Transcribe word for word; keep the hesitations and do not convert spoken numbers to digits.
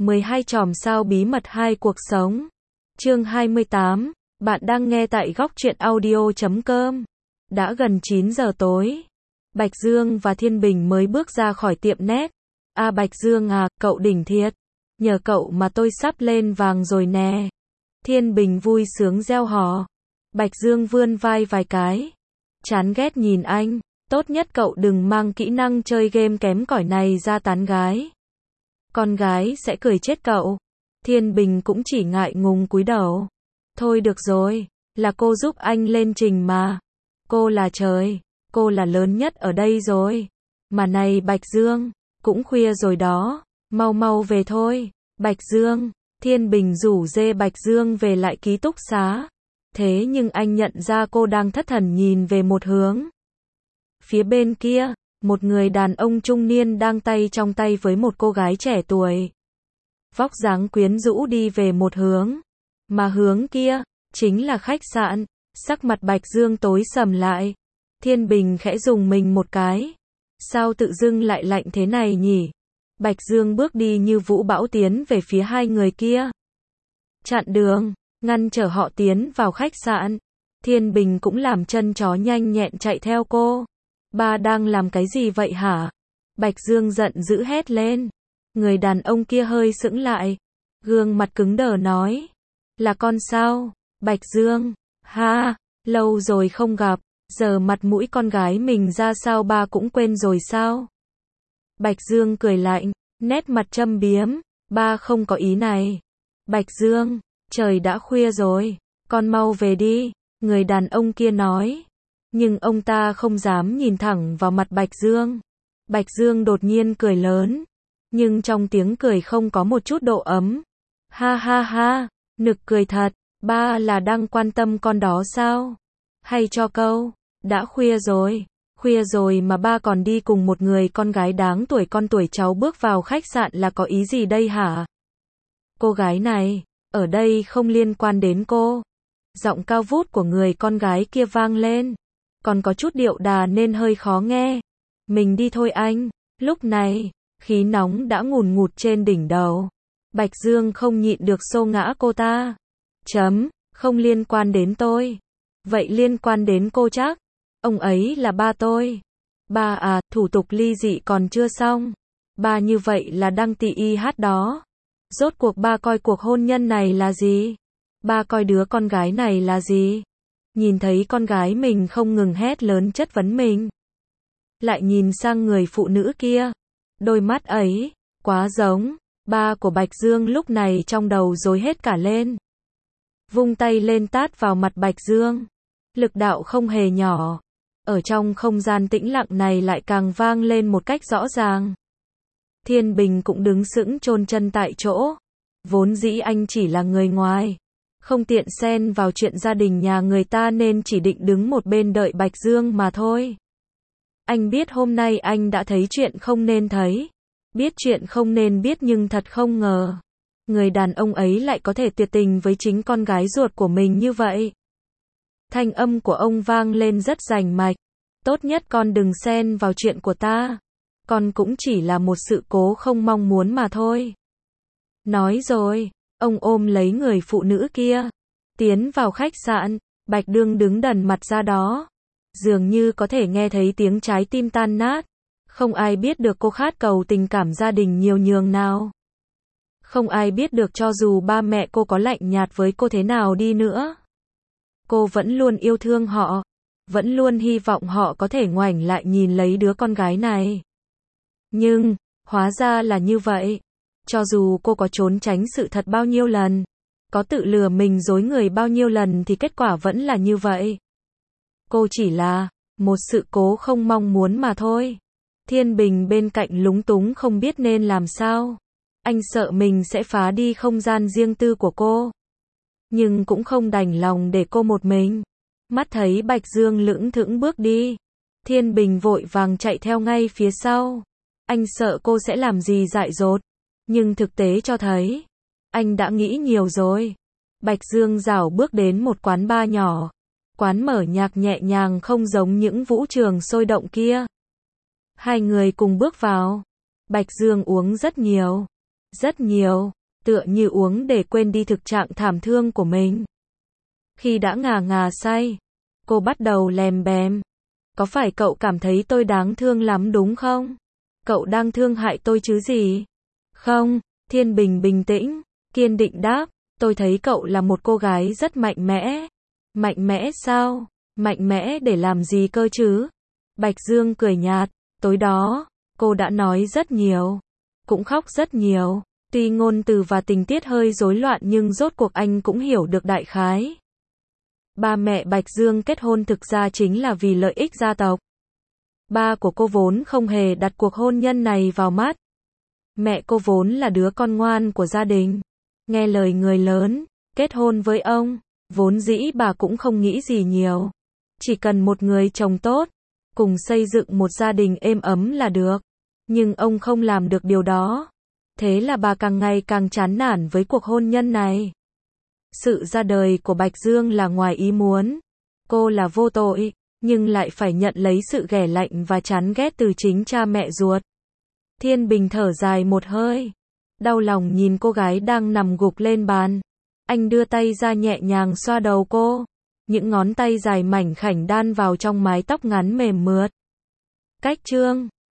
mười hai chòm sao bí mật hai cuộc sống. Chương hai mươi tám, bạn đang nghe tại góc truyện audio chấm com. Đã gần chín giờ tối. Bạch Dương và Thiên Bình mới bước ra khỏi tiệm nét. À Bạch Dương à, cậu đỉnh thiệt. Nhờ cậu mà tôi sắp lên vàng rồi nè. Thiên Bình vui sướng reo hò. Bạch Dương vươn vai vài cái. Chán ghét nhìn anh. Tốt nhất cậu đừng mang kỹ năng chơi game kém cỏi này ra tán gái. Con gái sẽ cười chết cậu. Thiên Bình cũng chỉ ngại ngùng cúi đầu. Thôi được rồi, là cô giúp anh lên trình mà. Cô là trời, cô là lớn nhất ở đây rồi. Mà này Bạch Dương, cũng khuya rồi đó, mau mau về thôi. Bạch Dương, Thiên Bình rủ dê Bạch Dương về lại ký túc xá. Thế nhưng anh nhận ra cô đang thất thần nhìn về một hướng. Phía bên kia, một người đàn ông trung niên đang tay trong tay với một cô gái trẻ tuổi. Vóc dáng quyến rũ đi về một hướng. Mà hướng kia, chính là khách sạn. Sắc mặt Bạch Dương tối sầm lại. Thiên Bình khẽ dùng mình một cái. Sao tự dưng lại lạnh thế này nhỉ? Bạch Dương bước đi như vũ bão tiến về phía hai người kia. Chặn đường, ngăn trở họ tiến vào khách sạn. Thiên Bình cũng làm chân chó nhanh nhẹn chạy theo cô. Ba đang làm cái gì vậy hả? Bạch Dương giận dữ hét lên. Người đàn ông kia hơi sững lại. Gương mặt cứng đờ nói. Là con sao? Bạch Dương. Ha, lâu rồi không gặp. Giờ mặt mũi con gái mình ra sao ba cũng quên rồi sao? Bạch Dương cười lạnh. Nét mặt châm biếm. Ba không có ý này. Bạch Dương. Trời đã khuya rồi. Con mau về đi. Người đàn ông kia nói. Nhưng ông ta không dám nhìn thẳng vào mặt Bạch Dương. Bạch Dương đột nhiên cười lớn. Nhưng trong tiếng cười không có một chút độ ấm. Ha ha ha, nực cười thật. Ba là đang quan tâm con đó sao? Hay cho câu, đã khuya rồi. Khuya rồi mà ba còn đi cùng một người con gái đáng tuổi con tuổi cháu bước vào khách sạn là có ý gì đây hả? Cô gái này, ở đây không liên quan đến cô. Giọng cao vút của người con gái kia vang lên. Còn có chút điệu đà nên hơi khó nghe. Mình đi thôi anh. Lúc này, khí nóng đã ngùn ngụt trên đỉnh đầu. Bạch Dương không nhịn được xô ngã cô ta. Chấm, không liên quan đến tôi. Vậy liên quan đến cô chắc. Ông ấy là ba tôi. Ba à, thủ tục ly dị còn chưa xong. Ba như vậy là đang tị y hát đó. Rốt cuộc ba coi cuộc hôn nhân này là gì? Ba coi đứa con gái này là gì? Nhìn thấy con gái mình không ngừng hét lớn chất vấn mình. Lại nhìn sang người phụ nữ kia. Đôi mắt ấy, quá giống. Ba của Bạch Dương lúc này trong đầu rối hết cả lên. Vung tay lên tát vào mặt Bạch Dương. Lực đạo không hề nhỏ. Ở trong không gian tĩnh lặng này lại càng vang lên một cách rõ ràng. Thiên Bình cũng đứng sững chôn chân tại chỗ. Vốn dĩ anh chỉ là người ngoài. Không tiện xen vào chuyện gia đình nhà người ta nên chỉ định đứng một bên đợi Bạch Dương mà thôi. Anh biết hôm nay anh đã thấy chuyện không nên thấy. Biết chuyện không nên biết nhưng thật không ngờ. Người đàn ông ấy lại có thể tuyệt tình với chính con gái ruột của mình như vậy. Thanh âm của ông vang lên rất rành mạch. Tốt nhất con đừng xen vào chuyện của ta. Con cũng chỉ là một sự cố không mong muốn mà thôi. Nói rồi, ông ôm lấy người phụ nữ kia. Tiến vào khách sạn, Bạch Dương đứng đần mặt ra đó. Dường như có thể nghe thấy tiếng trái tim tan nát. Không ai biết được cô khát cầu tình cảm gia đình nhiều nhường nào. Không ai biết được cho dù ba mẹ cô có lạnh nhạt với cô thế nào đi nữa. Cô vẫn luôn yêu thương họ. Vẫn luôn hy vọng họ có thể ngoảnh lại nhìn lấy đứa con gái này. Nhưng, hóa ra là như vậy. Cho dù cô có trốn tránh sự thật bao nhiêu lần, có tự lừa mình dối người bao nhiêu lần thì kết quả vẫn là như vậy. Cô chỉ là một sự cố không mong muốn mà thôi. Thiên Bình bên cạnh lúng túng không biết nên làm sao. Anh sợ mình sẽ phá đi không gian riêng tư của cô. Nhưng cũng không đành lòng để cô một mình. Mắt thấy Bạch Dương lững thững bước đi. Thiên Bình vội vàng chạy theo ngay phía sau. Anh sợ cô sẽ làm gì dại dột. Nhưng thực tế cho thấy. Anh đã nghĩ nhiều rồi. Bạch Dương rảo bước đến một quán bar nhỏ. Quán mở nhạc nhẹ nhàng không giống những vũ trường sôi động kia. Hai người cùng bước vào. Bạch Dương uống rất nhiều. Rất nhiều, tựa như uống để quên đi thực trạng thảm thương của mình. Khi đã ngà ngà say, cô bắt đầu lèm bèm. Có phải cậu cảm thấy tôi đáng thương lắm đúng không? Cậu đang thương hại tôi chứ gì? Không, Thiên Bình bình tĩnh, kiên định đáp, tôi thấy cậu là một cô gái rất mạnh mẽ. Mạnh mẽ sao? Mạnh mẽ để làm gì cơ chứ? Bạch Dương cười nhạt, tối đó, cô đã nói rất nhiều, cũng khóc rất nhiều. Tuy ngôn từ và tình tiết hơi rối loạn nhưng rốt cuộc anh cũng hiểu được đại khái. Ba mẹ Bạch Dương kết hôn thực ra chính là vì lợi ích gia tộc. Ba của cô vốn không hề đặt cuộc hôn nhân này vào mắt. Mẹ cô vốn là đứa con ngoan của gia đình, nghe lời người lớn, kết hôn với ông, vốn dĩ bà cũng không nghĩ gì nhiều. Chỉ cần một người chồng tốt, cùng xây dựng một gia đình êm ấm là được. Nhưng ông không làm được điều đó. Thế là bà càng ngày càng chán nản với cuộc hôn nhân này. Sự ra đời của Bạch Dương là ngoài ý muốn. Cô là vô tội, nhưng lại phải nhận lấy sự ghẻ lạnh và chán ghét từ chính cha mẹ ruột. Thiên Bình thở dài một hơi, đau lòng nhìn cô gái đang nằm gục lên bàn. Anh đưa tay ra nhẹ nhàng xoa đầu cô, những ngón tay dài mảnh khảnh đan vào trong mái tóc ngắn mềm mượt. Cách chương